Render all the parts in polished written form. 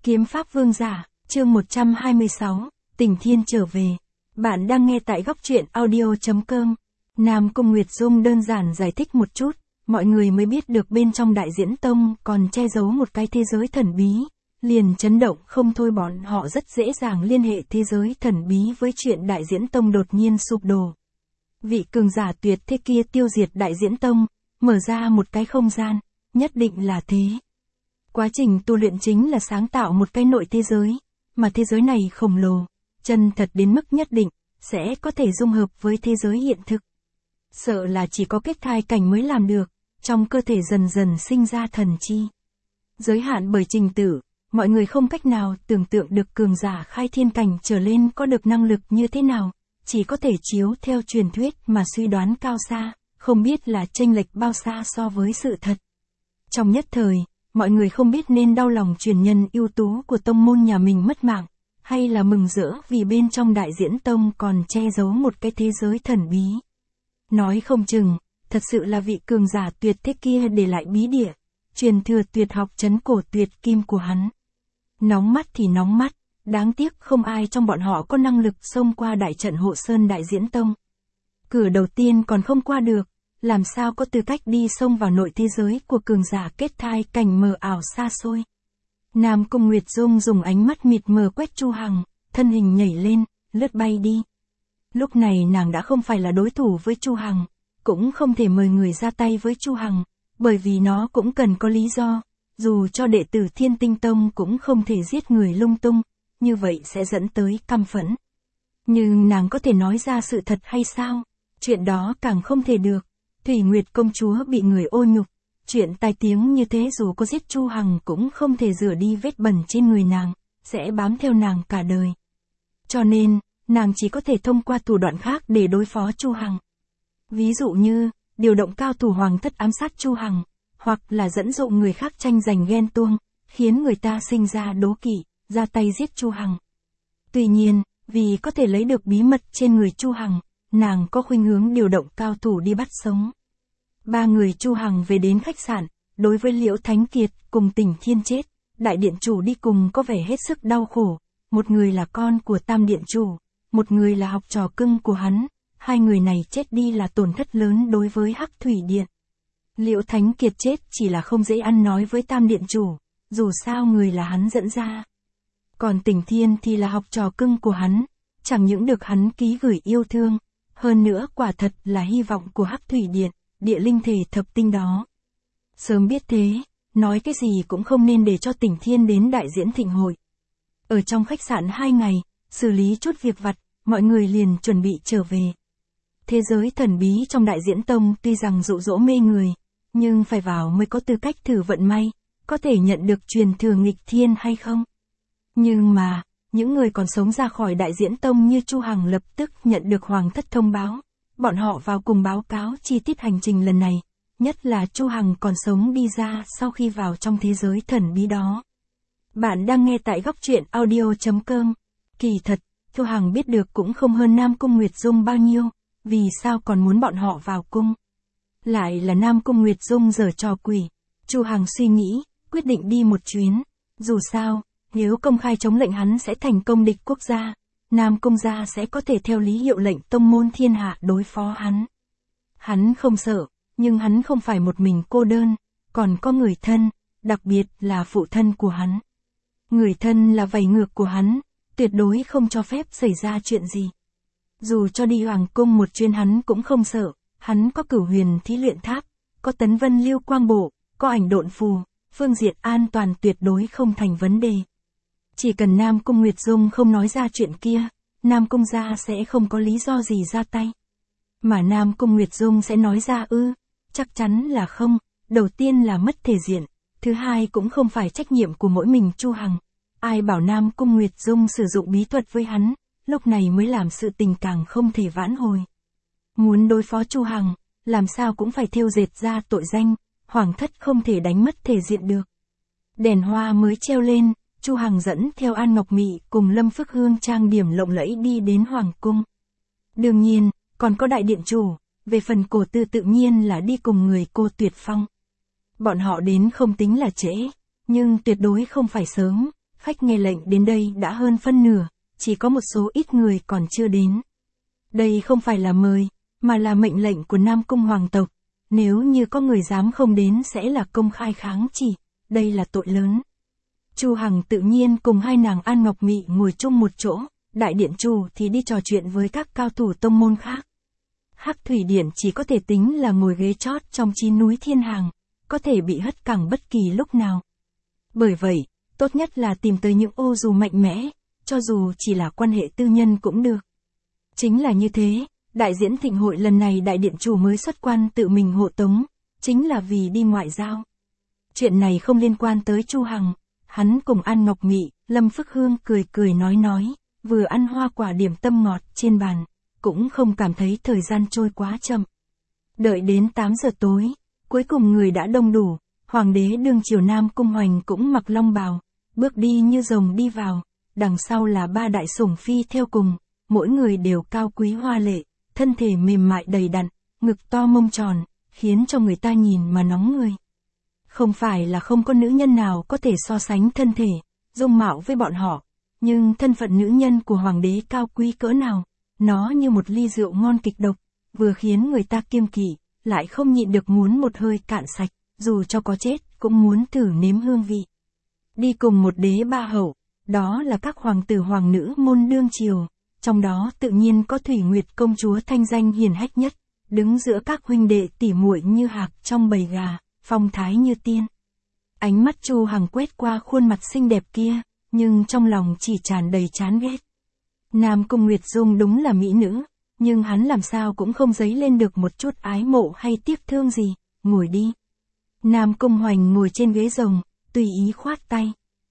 Kiếm Pháp Vương Giả, chương 126, Tình Thiên trở về. Bạn đang nghe tại góc truyện audio.com. Nam Cung Nguyệt Dung đơn giản giải thích một chút, mọi người mới biết được bên trong Đại Diễn Tông còn che giấu một cái thế giới thần bí. Liền chấn động không thôi, bọn họ rất dễ dàng liên hệ thế giới thần bí với chuyện Đại Diễn Tông đột nhiên sụp đổ. Vị cường giả tuyệt thế kia tiêu diệt Đại Diễn Tông, mở ra một cái không gian, nhất định là thế. Quá trình tu luyện chính là sáng tạo một cái nội thế giới, mà thế giới này khổng lồ, chân thật đến mức nhất định, sẽ có thể dung hợp với thế giới hiện thực. Sợ là chỉ có kết thai cảnh mới làm được, trong cơ thể dần dần sinh ra thần chi. Giới hạn bởi trình tự, mọi người không cách nào tưởng tượng được cường giả khai thiên cảnh trở lên có được năng lực như thế nào, chỉ có thể chiếu theo truyền thuyết mà suy đoán cao xa, không biết là chênh lệch bao xa so với sự thật. Trong nhất thời, mọi người không biết nên đau lòng truyền nhân ưu tú của tông môn nhà mình mất mạng, hay là mừng rỡ vì bên trong Đại Diễn Tông còn che giấu một cái thế giới thần bí. Nói không chừng, thật sự là vị cường giả tuyệt thế kia để lại bí địa, truyền thừa tuyệt học trấn cổ tuyệt kim của hắn. Nóng mắt thì nóng mắt, đáng tiếc không ai trong bọn họ có năng lực xông qua đại trận hộ sơn Đại Diễn Tông. Cửa đầu tiên còn không qua được, làm sao có tư cách đi xông vào nội thế giới của cường giả kết thai cảnh mờ ảo xa xôi. Nam Cung Nguyệt Dung dùng ánh mắt mịt mờ quét Chu Hằng, thân hình nhảy lên, lướt bay đi. Lúc này nàng đã không phải là đối thủ với Chu Hằng, cũng không thể mời người ra tay với Chu Hằng, bởi vì nó cũng cần có lý do, dù cho đệ tử Thiên Tinh Tông cũng không thể giết người lung tung, như vậy sẽ dẫn tới căm phẫn. Nhưng nàng có thể nói ra sự thật hay sao? Chuyện đó càng không thể được. Thủy Nguyệt công chúa bị người ô nhục, chuyện tai tiếng như thế dù có giết Chu Hằng cũng không thể rửa đi vết bẩn trên người nàng, sẽ bám theo nàng cả đời. Cho nên, nàng chỉ có thể thông qua thủ đoạn khác để đối phó Chu Hằng. Ví dụ như, điều động cao thủ hoàng thất ám sát Chu Hằng, hoặc là dẫn dụ người khác tranh giành ghen tuông, khiến người ta sinh ra đố kỵ, ra tay giết Chu Hằng. Tuy nhiên, vì có thể lấy được bí mật trên người Chu Hằng, nàng có khuynh hướng điều động cao thủ đi bắt sống. Ba người Chu Hằng về đến khách sạn, đối với Liễu Thánh Kiệt cùng Tình Thiên chết, đại điện chủ đi cùng có vẻ hết sức đau khổ, một người là con của Tam điện chủ, một người là học trò cưng của hắn, hai người này chết đi là tổn thất lớn đối với Hắc Thủy Điện. Liễu Thánh Kiệt chết chỉ là không dễ ăn nói với Tam điện chủ, dù sao người là hắn dẫn ra. Còn Tình Thiên thì là học trò cưng của hắn, chẳng những được hắn ký gửi yêu thương, hơn nữa quả thật là hy vọng của Hắc Thủy Điện, địa linh thể thập tinh đó. Sớm biết thế, nói cái gì cũng không nên để cho Tình Thiên đến đại diễn thịnh hội. Ở trong khách sạn 2 ngày, xử lý chút việc vặt, mọi người liền chuẩn bị trở về. Thế giới thần bí trong Đại Diễn Tông tuy rằng dụ dỗ mê người, nhưng phải vào mới có tư cách thử vận may, có thể nhận được truyền thừa nghịch thiên hay không. Nhưng mà, những người còn sống ra khỏi Đại Diễn Tông như Chu Hằng lập tức nhận được hoàng thất thông báo. Bọn họ vào cùng báo cáo chi tiết hành trình lần này, nhất là Chu Hằng còn sống đi ra sau khi vào trong thế giới thần bí đó. Bạn đang nghe tại góc truyện audio.com. Kỳ thật, Chu Hằng biết được cũng không hơn Nam Cung Nguyệt Dung bao nhiêu, vì sao còn muốn bọn họ vào cung. Lại là Nam Cung Nguyệt Dung giở trò quỷ. Chu Hằng suy nghĩ, quyết định đi một chuyến. Dù sao, nếu công khai chống lệnh hắn sẽ thành công địch quốc gia. Nam Cung gia sẽ có thể theo lý hiệu lệnh tông môn thiên hạ đối phó hắn. Hắn không sợ, nhưng hắn không phải một mình cô đơn, còn có người thân, đặc biệt là phụ thân của hắn. Người thân là vảy ngược của hắn, tuyệt đối không cho phép xảy ra chuyện gì. Dù cho đi hoàng cung một chuyến hắn cũng không sợ, hắn có Cửu Huyền Thí Luyện Tháp, có Tấn Vân Lưu Quang Bộ, có Ảnh Độn Phù, phương diện an toàn tuyệt đối không thành vấn đề. Chỉ cần Nam Cung Nguyệt Dung không nói ra chuyện kia, Nam Cung gia sẽ không có lý do gì ra tay. Mà Nam Cung Nguyệt Dung sẽ nói ra chắc chắn là không, đầu tiên là mất thể diện, thứ hai cũng không phải trách nhiệm của mỗi mình Chu Hằng. Ai bảo Nam Cung Nguyệt Dung sử dụng bí thuật với hắn, lúc này mới làm sự tình càng không thể vãn hồi. Muốn đối phó Chu Hằng, làm sao cũng phải thêu dệt ra tội danh, hoàng thất không thể đánh mất thể diện được. Đèn hoa mới treo lên, Chu Hằng dẫn theo An Ngọc Mị cùng Lâm Phước Hương trang điểm lộng lẫy đi đến hoàng cung. Đương nhiên, còn có đại điện chủ, về phần Cổ Tư tự nhiên là đi cùng người cô Tuyệt Phong. Bọn họ đến không tính là trễ, nhưng tuyệt đối không phải sớm, Khách nghe lệnh đến đây đã hơn phân nửa, chỉ có một số ít người còn chưa đến. Đây không phải là mời, mà là mệnh lệnh của Nam Cung hoàng tộc. Nếu như có người dám không đến sẽ là công khai kháng chỉ, đây là tội lớn. Chu Hằng tự nhiên cùng hai nàng An Ngọc Mị ngồi chung một chỗ, đại điện chủ thì đi trò chuyện với các cao thủ tông môn khác. Hắc Thủy Điện chỉ có thể tính là ngồi ghế chót trong 9 núi thiên hàng, có thể bị hất cẳng bất kỳ lúc nào. Bởi vậy, tốt nhất là tìm tới những ô dù mạnh mẽ, cho dù chỉ là quan hệ tư nhân cũng được. Chính là như thế, đại diễn thịnh hội lần này đại điện chủ mới xuất quan tự mình hộ tống, chính là vì đi ngoại giao. Chuyện này không liên quan tới Chu Hằng, hắn cùng An Ngọc Mị, Lâm Phước Hương cười cười nói, vừa ăn hoa quả điểm tâm ngọt trên bàn, cũng không cảm thấy thời gian trôi quá chậm. Đợi đến 8 giờ tối, cuối cùng người đã đông đủ, hoàng đế đương triều Nam Cung Hoành cũng mặc long bào, bước đi như rồng đi vào, đằng sau là 3 đại sủng phi theo cùng, mỗi người đều cao quý hoa lệ, thân thể mềm mại đầy đặn, ngực to mông tròn, khiến cho người ta nhìn mà nóng người. Không phải là không có nữ nhân nào có thể so sánh thân thể, dung mạo với bọn họ, nhưng thân phận nữ nhân của hoàng đế cao quý cỡ nào, nó như một ly rượu ngon kịch độc, vừa khiến người ta kiêng kỵ, lại không nhịn được muốn một hơi cạn sạch, dù cho có chết cũng muốn thử nếm hương vị. Đi cùng một đế ba hậu, đó là các hoàng tử hoàng nữ môn đương triều, trong đó tự nhiên có Thủy Nguyệt công chúa thanh danh hiển hách nhất, đứng giữa các huynh đệ tỉ muội như hạc trong bầy gà, phong thái như tiên. Ánh mắt Chu Hằng quét qua khuôn mặt xinh đẹp kia, nhưng trong lòng chỉ tràn đầy chán ghét. Nam Cung Nguyệt Dung đúng là mỹ nữ, nhưng hắn làm sao cũng không dấy lên được một chút ái mộ hay tiếc thương gì, ngồi đi. Nam Cung Hoành ngồi trên ghế rồng, tùy ý khoát tay.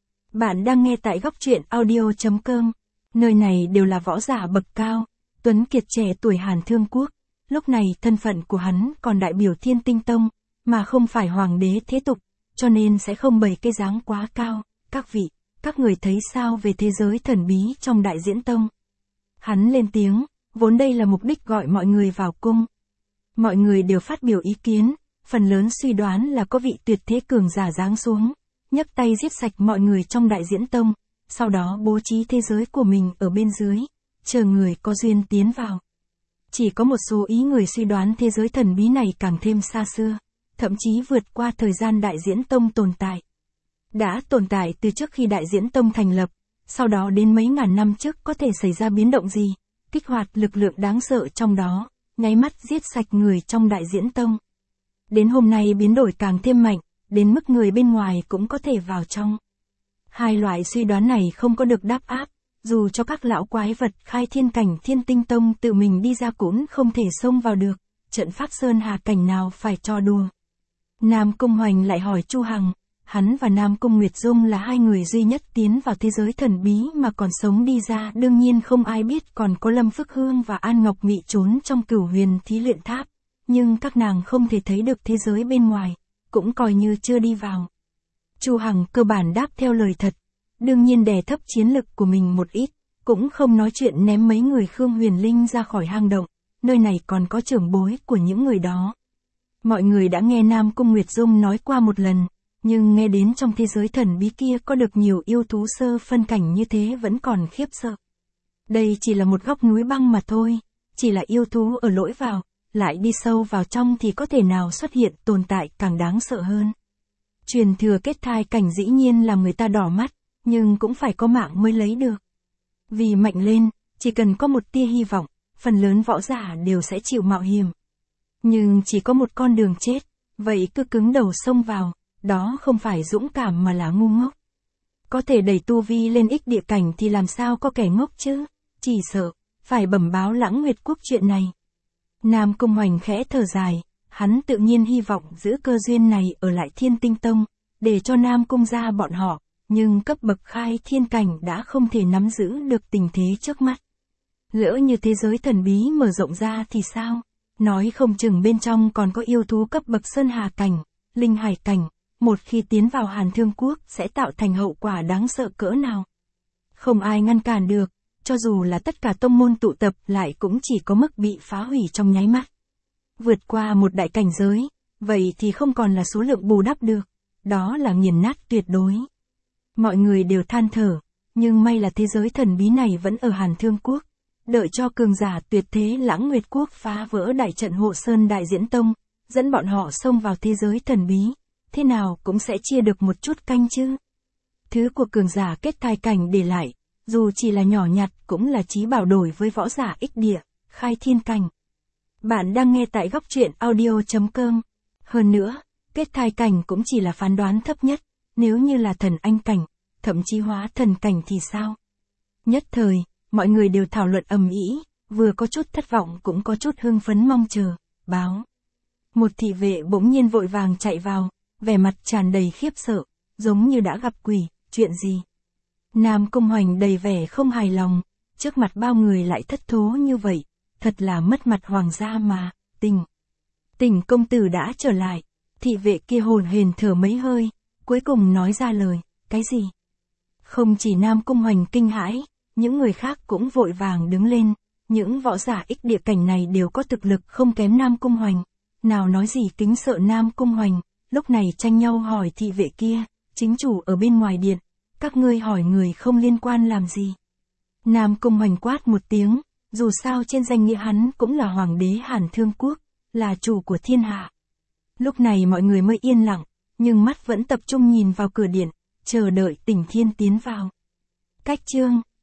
Bạn đang nghe tại góc truyện audio.com, nơi này đều là võ giả bậc cao, tuấn kiệt trẻ tuổi Hàn Thương Quốc, lúc này thân phận của hắn còn đại biểu Thiên Tinh Tông, mà không phải hoàng đế thế tục, cho nên sẽ không bày cái dáng quá cao. Các vị, các người thấy sao về thế giới thần bí trong Đại Diễn Tông? Hắn lên tiếng, vốn đây là mục đích gọi mọi người vào cung. Mọi người đều phát biểu ý kiến, phần lớn suy đoán là có vị tuyệt thế cường giả giáng xuống, nhấc tay giết sạch mọi người trong Đại Diễn Tông, sau đó bố trí thế giới của mình ở bên dưới, chờ người có duyên tiến vào. Chỉ có một số ý người suy đoán thế giới thần bí này càng thêm xa xưa, thậm chí vượt qua thời gian Đại Diễn Tông tồn tại. Đã tồn tại từ trước khi Đại Diễn Tông thành lập, sau đó đến mấy ngàn năm trước có thể xảy ra biến động gì, kích hoạt lực lượng đáng sợ trong đó, nháy mắt giết sạch người trong Đại Diễn Tông. Đến hôm nay biến đổi càng thêm mạnh, đến mức người bên ngoài cũng có thể vào trong. Hai loại suy đoán này không có được đáp áp, dù cho các lão quái vật khai thiên cảnh Thiên Tinh Tông tự mình đi ra cũng không thể xông vào được, trận pháp sơn hà cảnh nào phải cho đùa. Nam Cung Hoành lại hỏi Chu Hằng, hắn và Nam Cung Nguyệt Dung là hai người duy nhất tiến vào thế giới thần bí mà còn sống đi ra, đương nhiên không ai biết còn có Lâm Phước Hương và An Ngọc Mị trốn trong Cửu Huyền Thí Luyện Tháp, nhưng các nàng không thể thấy được thế giới bên ngoài, cũng coi như chưa đi vào. Chu Hằng cơ bản đáp theo lời thật, đương nhiên đè thấp chiến lực của mình một ít, cũng không nói chuyện ném mấy người Khương Huyền Linh ra khỏi hang động, nơi này còn có trưởng bối của những người đó. Mọi người đã nghe Nam Cung Nguyệt Dung nói qua một lần, nhưng nghe đến trong thế giới thần bí kia có được nhiều yêu thú sơ phân cảnh như thế vẫn còn khiếp sợ. Đây chỉ là một góc núi băng mà thôi, chỉ là yêu thú ở lỗi vào, lại đi sâu vào trong thì có thể nào xuất hiện tồn tại càng đáng sợ hơn. Truyền thừa kết thai cảnh dĩ nhiên làm người ta đỏ mắt, nhưng cũng phải có mạng mới lấy được. Vì mạnh lên, chỉ cần có một tia hy vọng, phần lớn võ giả đều sẽ chịu mạo hiểm. Nhưng chỉ có một con đường chết, vậy cứ cứng đầu xông vào, đó không phải dũng cảm mà là ngu ngốc. Có thể đẩy tu vi lên ích địa cảnh thì làm sao có kẻ ngốc chứ, chỉ sợ, phải bẩm báo Lãng Nguyệt Quốc chuyện này. Nam Cung Hoành khẽ thở dài, hắn tự nhiên hy vọng giữ cơ duyên này ở lại Thiên Tinh Tông, để cho Nam Cung gia bọn họ, nhưng cấp bậc khai thiên cảnh đã không thể nắm giữ được tình thế trước mắt. Lỡ như thế giới thần bí mở rộng ra thì sao? Nói không chừng bên trong còn có yêu thú cấp bậc sơn hà cảnh, linh hải cảnh, một khi tiến vào Hàn Thương Quốc sẽ tạo thành hậu quả đáng sợ cỡ nào. Không ai ngăn cản được, cho dù là tất cả tông môn tụ tập lại cũng chỉ có mức bị phá hủy trong nháy mắt. Vượt qua một đại cảnh giới, vậy thì không còn là số lượng bù đắp được, đó là nghiền nát tuyệt đối. Mọi người đều than thở, nhưng may là thế giới thần bí này vẫn ở Hàn Thương Quốc. Đợi cho cường giả tuyệt thế Lãng Nguyệt Quốc phá vỡ đại trận Hộ Sơn Đại Diễn Tông, dẫn bọn họ xông vào thế giới thần bí, thế nào cũng sẽ chia được một chút canh chứ. Thứ của cường giả kết thai cảnh để lại, dù chỉ là nhỏ nhặt cũng là chí bảo đổi với võ giả ích địa, khai thiên cảnh. Bạn đang nghe tại góc truyện audio.com. Hơn nữa, kết thai cảnh cũng chỉ là phán đoán thấp nhất, nếu như là thần anh cảnh, thậm chí hóa thần cảnh thì sao? Nhất thời, mọi người đều thảo luận ầm ĩ, vừa có chút thất vọng cũng có chút hưng phấn mong chờ. Báo. Một thị vệ bỗng nhiên vội vàng chạy vào, vẻ mặt tràn đầy khiếp sợ, giống như đã gặp quỷ, chuyện gì? Nam Cung Hoành đầy vẻ không hài lòng, trước mặt bao người lại thất thố như vậy, thật là mất mặt hoàng gia mà. Tỉnh công tử đã trở lại, thị vệ kia hồn hển thở mấy hơi, cuối cùng nói ra lời, cái gì? Không chỉ Nam Cung Hoành kinh hãi, những người khác cũng vội vàng đứng lên, những võ giả ích địa cảnh này đều có thực lực không kém Nam Cung Hoành, nào nói gì kính sợ Nam Cung Hoành, lúc này tranh nhau hỏi thị vệ kia, chính chủ ở bên ngoài điện, các ngươi hỏi người không liên quan làm gì? Nam Cung Hoành quát một tiếng, dù sao trên danh nghĩa hắn cũng là hoàng đế Hàn Thương Quốc, là chủ của thiên hạ. Lúc này mọi người mới yên lặng, nhưng mắt vẫn tập trung nhìn vào cửa điện, chờ đợi Tỉnh Thiên tiến vào. Cách chương